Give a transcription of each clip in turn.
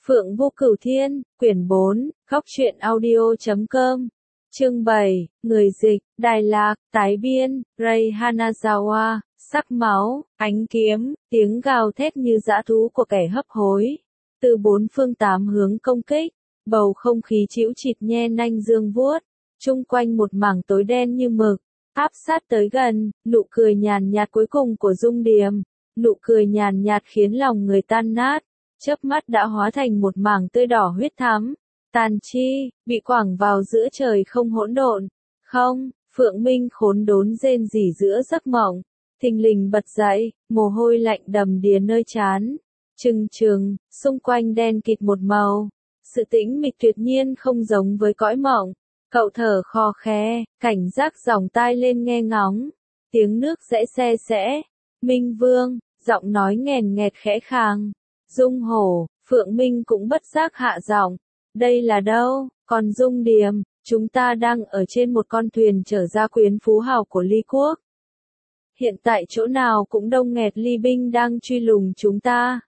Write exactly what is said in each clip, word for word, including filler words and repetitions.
Phượng Vô Cửu Thiên, quyển bốn, góc truyện audio chấm com. Chương bảy, người dịch, Đài Lạc, tái biên, Ray Hanazawa, sắc máu, ánh kiếm, tiếng gào thét như dã thú của kẻ hấp hối. Từ bốn phương tám hướng công kích, bầu không khí chĩu chịt nhe nanh dương vuốt, chung quanh một mảng tối đen như mực, áp sát tới gần, nụ cười nhàn nhạt cuối cùng của Dung Điềm, nụ cười nhàn nhạt khiến lòng người tan nát. Chớp mắt đã hóa thành một mảng tươi đỏ huyết thắm, tàn chi, bị quẳng vào giữa trời không hỗn độn. Không, Phượng Minh khốn đốn rên rỉ giữa giấc mộng, thình lình bật dậy, mồ hôi lạnh đầm đìa nơi trán. Trừng trừng, xung quanh đen kịt một màu, sự tĩnh mịch tuyệt nhiên không giống với cõi mộng. Cậu thở khò khè, cảnh giác dòng tai lên nghe ngóng, tiếng nước rẽ xe rẽ. Minh Vương, giọng nói nghèn nghẹt khẽ khàng. Dung Hổ, Phượng Minh cũng bất giác hạ giọng. Đây là đâu? Còn Dung Điềm, chúng ta đang ở trên một con thuyền chở ra quyến phú hào của Ly Quốc. Hiện tại chỗ nào cũng đông nghẹt Ly binh đang truy lùng chúng ta.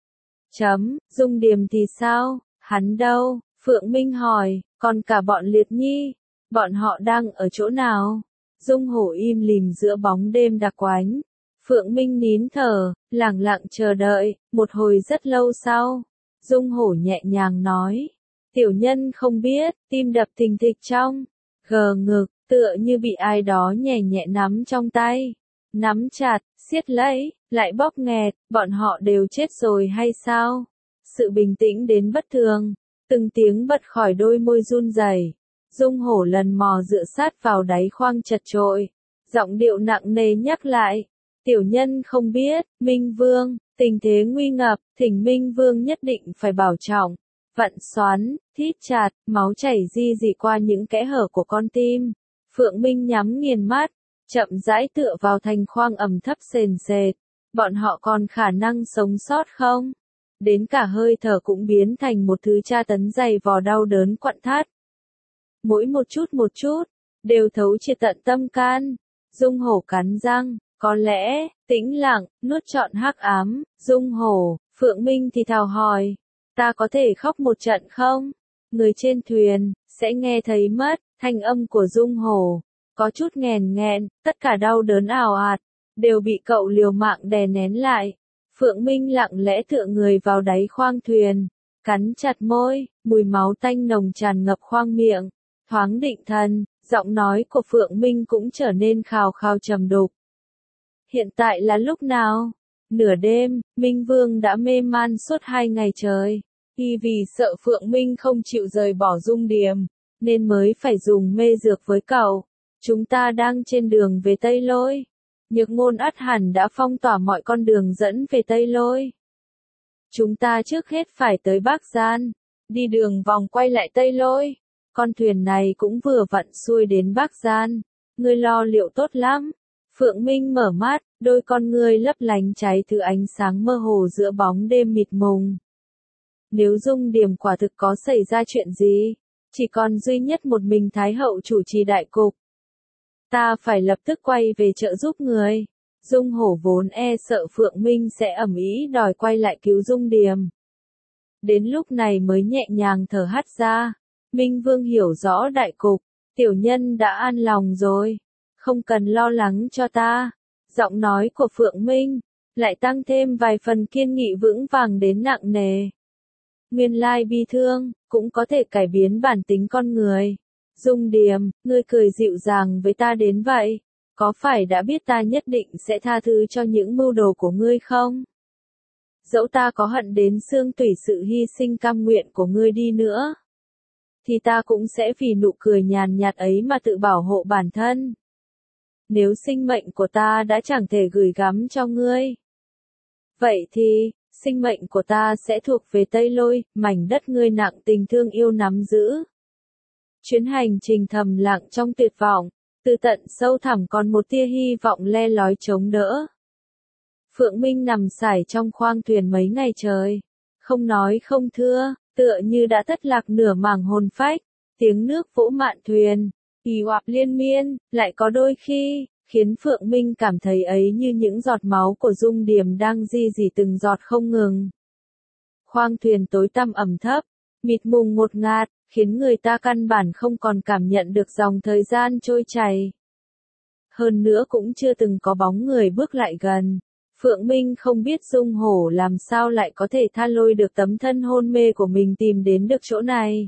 Chấm, Dung Điềm thì sao? Hắn đâu? Phượng Minh hỏi, còn cả bọn Liệt Nhi, bọn họ đang ở chỗ nào? Dung Hổ im lìm giữa bóng đêm đặc quánh. Phượng Minh nín thở, lặng lặng chờ đợi, một hồi rất lâu sau. Dung Hổ nhẹ nhàng nói. Tiểu nhân không biết, tim đập thình thịch trong, gờ ngực, tựa như bị ai đó nhẹ nhẹ nắm trong tay. Nắm chặt, siết lấy, lại bóp nghẹt, bọn họ đều chết rồi hay sao? Sự bình tĩnh đến bất thường, từng tiếng bật khỏi đôi môi run rẩy. Dung Hổ lần mò dựa sát vào đáy khoang chật chội, giọng điệu nặng nề nhắc lại. Tiểu nhân không biết, Minh Vương, tình thế nguy ngập, thỉnh Minh Vương nhất định phải bảo trọng. Vặn xoắn, thít chặt, máu chảy ri rỉ qua những kẽ hở của con tim. Phượng Minh nhắm nghiền mắt, chậm rãi tựa vào thành khoang ẩm thấp sền sệt. Bọn họ còn khả năng sống sót không? Đến cả hơi thở cũng biến thành một thứ tra tấn dày vò đau đớn quặn thắt. Mỗi một chút một chút, đều thấu triệt tận tâm can. Dung Hổ cắn răng. Có lẽ, tĩnh lặng, nuốt trọn hắc ám. Dung Hổ, Phượng Minh thì thào hỏi. Ta có thể khóc một trận không? Người trên thuyền, sẽ nghe thấy mất, thanh âm của Dung Hổ. Có chút nghèn nghẹn, tất cả đau đớn ào ạt, đều bị cậu liều mạng đè nén lại. Phượng Minh lặng lẽ tựa người vào đáy khoang thuyền, cắn chặt môi, mùi máu tanh nồng tràn ngập khoang miệng. Thoáng định thần, giọng nói của Phượng Minh cũng trở nên khào khào trầm đục. Hiện tại là lúc nào? Nửa đêm, Minh Vương đã mê man suốt hai ngày trời. Y vì sợ Phượng Minh không chịu rời bỏ Dung Điềm, nên mới phải dùng mê dược với cậu. Chúng ta đang trên đường về Tây Lôi. Nhược Ngôn ắt hẳn đã phong tỏa mọi con đường dẫn về Tây Lôi. Chúng ta trước hết phải tới Bắc Gian, đi đường vòng quay lại Tây Lôi. Con thuyền này cũng vừa vặn xuôi đến Bắc Gian. Ngươi lo liệu tốt lắm. Phượng Minh mở mắt, đôi con ngươi lấp lánh cháy thứ ánh sáng mơ hồ giữa bóng đêm mịt mùng. Nếu Dung Điềm quả thực có xảy ra chuyện gì, chỉ còn duy nhất một mình Thái hậu chủ trì đại cục. Ta phải lập tức quay về trợ giúp người. Dung Hổ vốn e sợ Phượng Minh sẽ ầm ĩ đòi quay lại cứu Dung Điềm. Đến lúc này mới nhẹ nhàng thở hắt ra. Minh Vương hiểu rõ đại cục, tiểu nhân đã an lòng rồi. Không cần lo lắng cho ta. Giọng nói của Phượng Minh lại tăng thêm vài phần kiên nghị vững vàng đến nặng nề. Nguyên lai bi thương cũng có thể cải biến bản tính con người. Dung Điềm, ngươi cười dịu dàng với ta đến vậy, có phải đã biết ta nhất định sẽ tha thứ cho những mưu đồ của ngươi không? Dẫu ta có hận đến xương tủy sự hy sinh cam nguyện của ngươi đi nữa, thì ta cũng sẽ vì nụ cười nhàn nhạt ấy mà tự bảo hộ bản thân. Nếu sinh mệnh của ta đã chẳng thể gửi gắm cho ngươi, vậy thì, sinh mệnh của ta sẽ thuộc về Tây Lôi, mảnh đất ngươi nặng tình thương yêu nắm giữ. Chuyến hành trình thầm lặng trong tuyệt vọng, từ tận sâu thẳm còn một tia hy vọng le lói chống đỡ. Phượng Minh nằm sải trong khoang thuyền mấy ngày trời, không nói không thưa, tựa như đã thất lạc nửa màng hồn phách. Tiếng nước vỗ mạn thuyền, ì oạp liên miên, lại có đôi khi, khiến Phượng Minh cảm thấy ấy như những giọt máu của Dung Điềm đang ri rỉ từng giọt không ngừng. Khoang thuyền tối tăm ẩm thấp, mịt mùng ngột ngạt, khiến người ta căn bản không còn cảm nhận được dòng thời gian trôi chảy. Hơn nữa cũng chưa từng có bóng người bước lại gần. Phượng Minh không biết Dung Hổ làm sao lại có thể tha lôi được tấm thân hôn mê của mình tìm đến được chỗ này.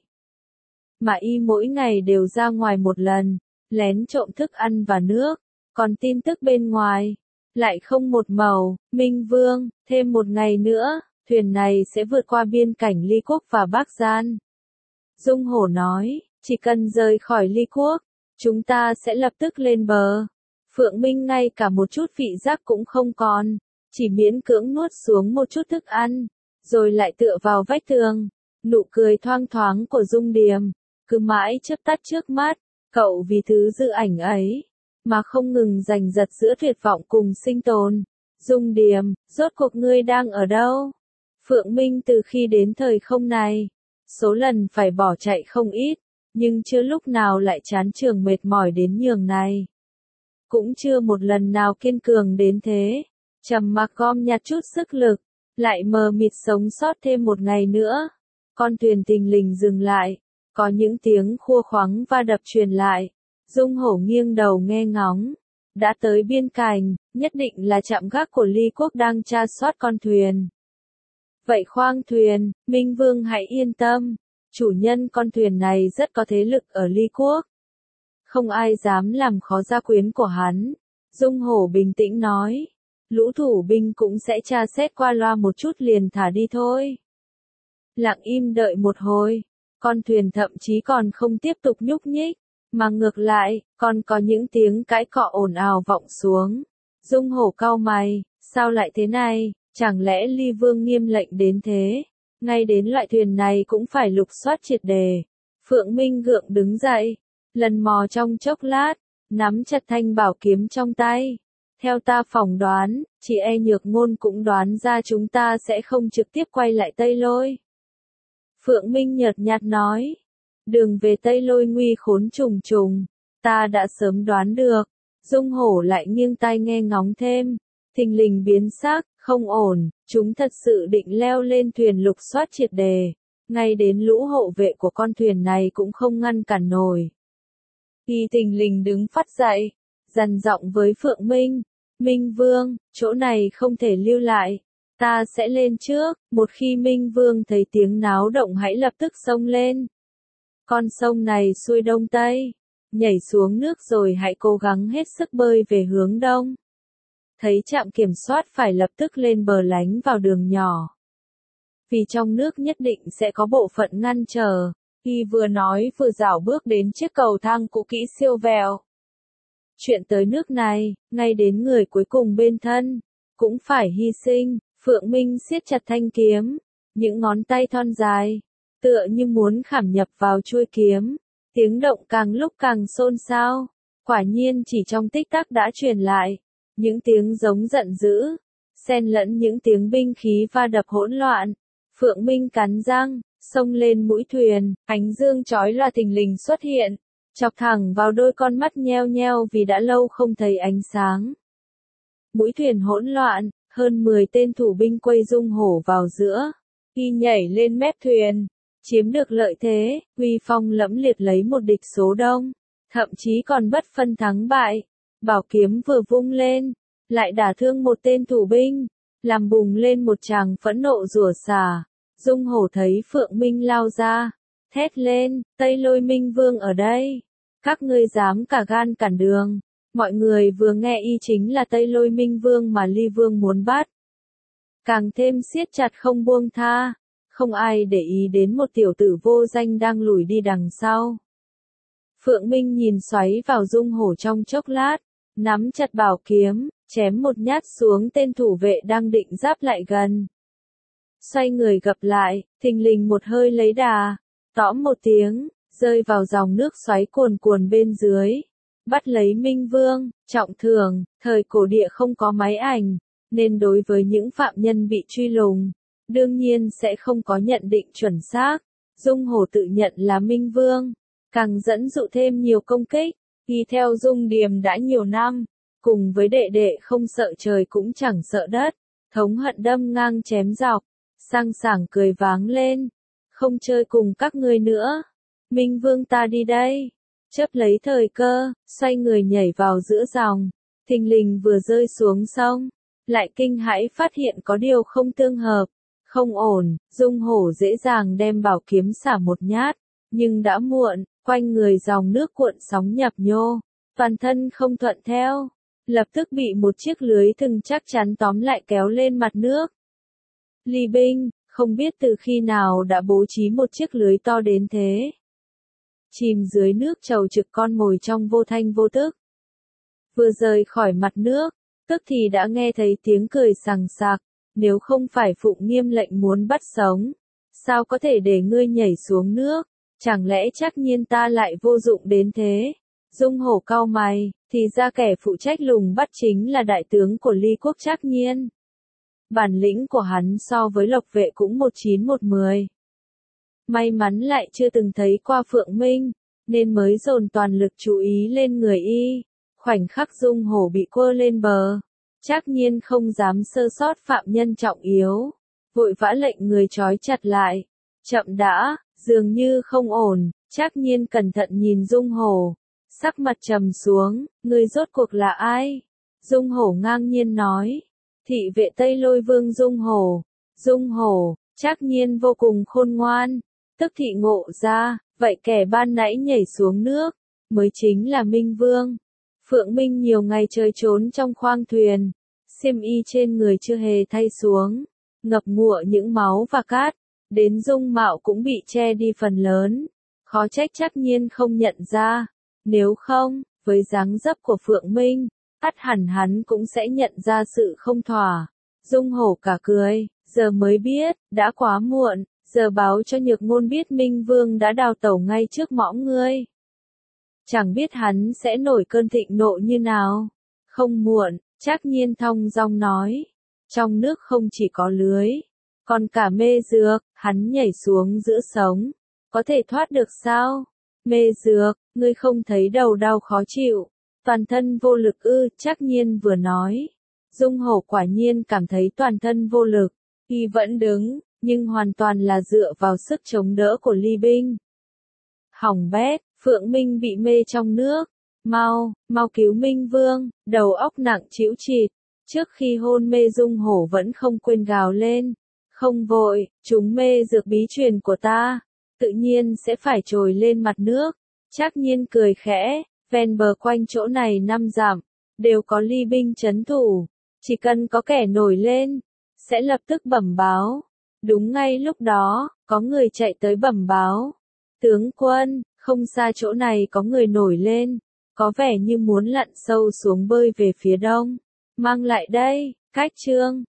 Mà y mỗi ngày đều ra ngoài một lần, lén trộm thức ăn và nước, còn tin tức bên ngoài lại không một màu. Minh Vương, thêm một ngày nữa, thuyền này sẽ vượt qua biên cảnh Ly Quốc và Bắc Gian. Dung Hổ nói, chỉ cần rời khỏi Ly Quốc, chúng ta sẽ lập tức lên bờ. Phượng Minh ngay cả một chút vị giác cũng không còn, chỉ miễn cưỡng nuốt xuống một chút thức ăn, rồi lại tựa vào vách tường. Nụ cười thoang thoáng của Dung Điềm, cứ mãi chớp tắt trước mắt, cậu vì thứ dự ảnh ấy, mà không ngừng giành giật giữa tuyệt vọng cùng sinh tồn. Dung Điềm, rốt cuộc ngươi đang ở đâu? Phượng Minh từ khi đến thời không này, số lần phải bỏ chạy không ít, nhưng chưa lúc nào lại chán chường mệt mỏi đến nhường này. Cũng chưa một lần nào kiên cường đến thế, trầm mặc gom nhặt chút sức lực, lại mờ mịt sống sót thêm một ngày nữa. Con thuyền thình lình dừng lại, có những tiếng khua khoáng va đập truyền lại. Dung Hổ nghiêng đầu nghe ngóng, đã tới biên cảnh, nhất định là trạm gác của Ly Quốc đang tra soát con thuyền. Vậy khoang thuyền, Minh Vương hãy yên tâm, chủ nhân con thuyền này rất có thế lực ở Ly Quốc. Không ai dám làm khó gia quyến của hắn. Dung Hổ bình tĩnh nói, lũ thủ binh cũng sẽ tra xét qua loa một chút liền thả đi thôi. Lặng im đợi một hồi, con thuyền thậm chí còn không tiếp tục nhúc nhích, mà ngược lại, còn có những tiếng cãi cọ ồn ào vọng xuống. Dung Hổ cau mày, sao lại thế này, chẳng lẽ Ly Vương nghiêm lệnh đến thế, ngay đến loại thuyền này cũng phải lục soát triệt đề. Phượng Minh gượng đứng dậy, lần mò trong chốc lát, nắm chặt thanh bảo kiếm trong tay. Theo ta phỏng đoán, chị e Nhược Ngôn cũng đoán ra chúng ta sẽ không trực tiếp quay lại Tây Lôi. Phượng Minh nhợt nhạt nói, đường về Tây Lôi nguy khốn trùng trùng, ta đã sớm đoán được. Dung Hổ lại nghiêng tai nghe ngóng thêm, thình lình biến sắc, không ổn, chúng thật sự định leo lên thuyền lục soát triệt đề, ngay đến lũ hộ vệ của con thuyền này cũng không ngăn cản nổi. Y thình lình đứng phát dậy, dằn giọng với Phượng Minh, Minh Vương, chỗ này không thể lưu lại, ta sẽ lên trước. Một khi Minh Vương thấy tiếng náo động hãy lập tức xông lên. Con sông này xuôi đông tây, nhảy xuống nước rồi hãy cố gắng hết sức bơi về hướng đông. Thấy trạm kiểm soát phải lập tức lên bờ lánh vào đường nhỏ. Vì trong nước nhất định sẽ có bộ phận ngăn trở. Y vừa nói vừa dảo bước đến chiếc cầu thang cũ kỹ siêu vẹo. Chuyện tới nước này, ngay đến người cuối cùng bên thân, cũng phải hy sinh. Phượng Minh siết chặt thanh kiếm, những ngón tay thon dài, tựa như muốn khảm nhập vào chuôi kiếm. Tiếng động càng lúc càng xôn xao, quả nhiên chỉ trong tích tắc đã truyền lại. Những tiếng giống giận dữ, xen lẫn những tiếng binh khí va đập hỗn loạn. Phượng Minh cắn răng, xông lên mũi thuyền, ánh dương chói lòa thình lình xuất hiện, chọc thẳng vào đôi con mắt nheo nheo vì đã lâu không thấy ánh sáng. Mũi thuyền hỗn loạn, hơn mười tên thủ binh quây Dung Hổ vào giữa. Y nhảy lên mép thuyền, chiếm được lợi thế, uy phong lẫm liệt lấy một địch số đông, thậm chí còn bất phân thắng bại. Bảo kiếm vừa vung lên, lại đả thương một tên thủ binh, làm bùng lên một tràng phẫn nộ rủa xả. Dung Hổ thấy Phượng Minh lao ra, thét lên, Tây Lôi Minh Vương ở đây, các ngươi dám cả gan cản đường. Mọi người vừa nghe y chính là Tây Lôi Minh Vương mà Ly Vương muốn bắt, càng thêm siết chặt không buông tha, không ai để ý đến một tiểu tử vô danh đang lủi đi đằng sau. Phượng Minh nhìn xoáy vào Dung Hổ trong chốc lát, nắm chặt bảo kiếm, chém một nhát xuống tên thủ vệ đang định giáp lại gần. Xoay người gập lại, thình lình một hơi lấy đà, tõm một tiếng, rơi vào dòng nước xoáy cuồn cuồn bên dưới. Bắt lấy Minh Vương, trọng thường, thời cổ địa không có máy ảnh, nên đối với những phạm nhân bị truy lùng, đương nhiên sẽ không có nhận định chuẩn xác. Dung Hổ tự nhận là Minh Vương, càng dẫn dụ thêm nhiều công kích. Y theo Dung Điềm đã nhiều năm, cùng với đệ đệ không sợ trời cũng chẳng sợ đất, thống hận đâm ngang chém dọc, sang sảng cười váng lên. Không chơi cùng các ngươi nữa. Minh Vương ta đi đây. Chớp lấy thời cơ, xoay người nhảy vào giữa dòng. Thình lình vừa rơi xuống sông, lại kinh hãi phát hiện có điều không tương hợp. Không ổn, Dung Hổ dễ dàng đem bảo kiếm xả một nhát. Nhưng đã muộn, quanh người dòng nước cuộn sóng nhập nhô. Toàn thân không thuận theo. Lập tức bị một chiếc lưới thừng chắc chắn tóm lại kéo lên mặt nước. Ly binh, không biết từ khi nào đã bố trí một chiếc lưới to đến thế. Chìm dưới nước trầu trực con mồi trong vô thanh vô tức. Vừa rời khỏi mặt nước, tức thì đã nghe thấy tiếng cười sằng sặc. Nếu không phải Phụng Nghiêm lệnh muốn bắt sống, sao có thể để ngươi nhảy xuống nước? Chẳng lẽ Trác Nhiên ta lại vô dụng đến thế? Dung Hổ cau mày, thì ra kẻ phụ trách lùng bắt chính là đại tướng của Ly Quốc Trác Nhiên. Bản lĩnh của hắn so với Lộc Vệ cũng một chín một mười. May mắn lại chưa từng thấy qua Phượng Minh, nên mới dồn toàn lực chú ý lên người y. Khoảnh khắc Dung Hổ bị quơ lên bờ, Trác Nhiên không dám sơ sót phạm nhân trọng yếu, vội vã lệnh người trói chặt lại. Chậm đã, dường như không ổn. Trác Nhiên cẩn thận nhìn Dung Hổ, sắc mặt trầm xuống. Ngươi rốt cuộc là ai? Dung Hổ ngang nhiên nói. Thị vệ Tây Lôi Vương Dung Hổ. Dung Hổ. Trác Nhiên vô cùng khôn ngoan, tức thị ngộ ra, vậy kẻ ban nãy nhảy xuống nước, mới chính là Minh Vương. Phượng Minh nhiều ngày chơi trốn trong khoang thuyền, xiêm y trên người chưa hề thay xuống, ngập ngụa những máu và cát, đến dung mạo cũng bị che đi phần lớn, khó trách Trác Nhiên không nhận ra, nếu không, với dáng dấp của Phượng Minh, ắt hẳn hắn cũng sẽ nhận ra sự không thỏa. Dung Hổ cả cười, giờ mới biết, đã quá muộn, giờ báo cho Nhược Ngôn biết Minh Vương đã đào tẩu ngay trước mõm ngươi. Chẳng biết hắn sẽ nổi cơn thịnh nộ như nào. Không muộn, Trác Nhiên thong dong nói. Trong nước không chỉ có lưới, còn cả mê dược, hắn nhảy xuống giữa sống. Có thể thoát được sao? Mê dược, ngươi không thấy đầu đau khó chịu, toàn thân vô lực ư? Trác Nhiên vừa nói. Dung Hổ quả nhiên cảm thấy toàn thân vô lực, y vẫn đứng, nhưng hoàn toàn là dựa vào sức chống đỡ của Ly binh. Hỏng bét, Phượng Minh bị mê trong nước, mau, mau cứu Minh Vương, đầu óc nặng trĩu chịt. Trước khi hôn mê Dung Hổ vẫn không quên gào lên, không vội, chúng mê dược bí truyền của ta, tự nhiên sẽ phải trồi lên mặt nước. Trác Nhiên cười khẽ, ven bờ quanh chỗ này năm dặm, đều có Ly binh trấn thủ. Chỉ cần có kẻ nổi lên, sẽ lập tức bẩm báo. Đúng ngay lúc đó, có người chạy tới bẩm báo. Tướng quân, không xa chỗ này có người nổi lên, có vẻ như muốn lặn sâu xuống bơi về phía đông. Mang lại đây, cách trương.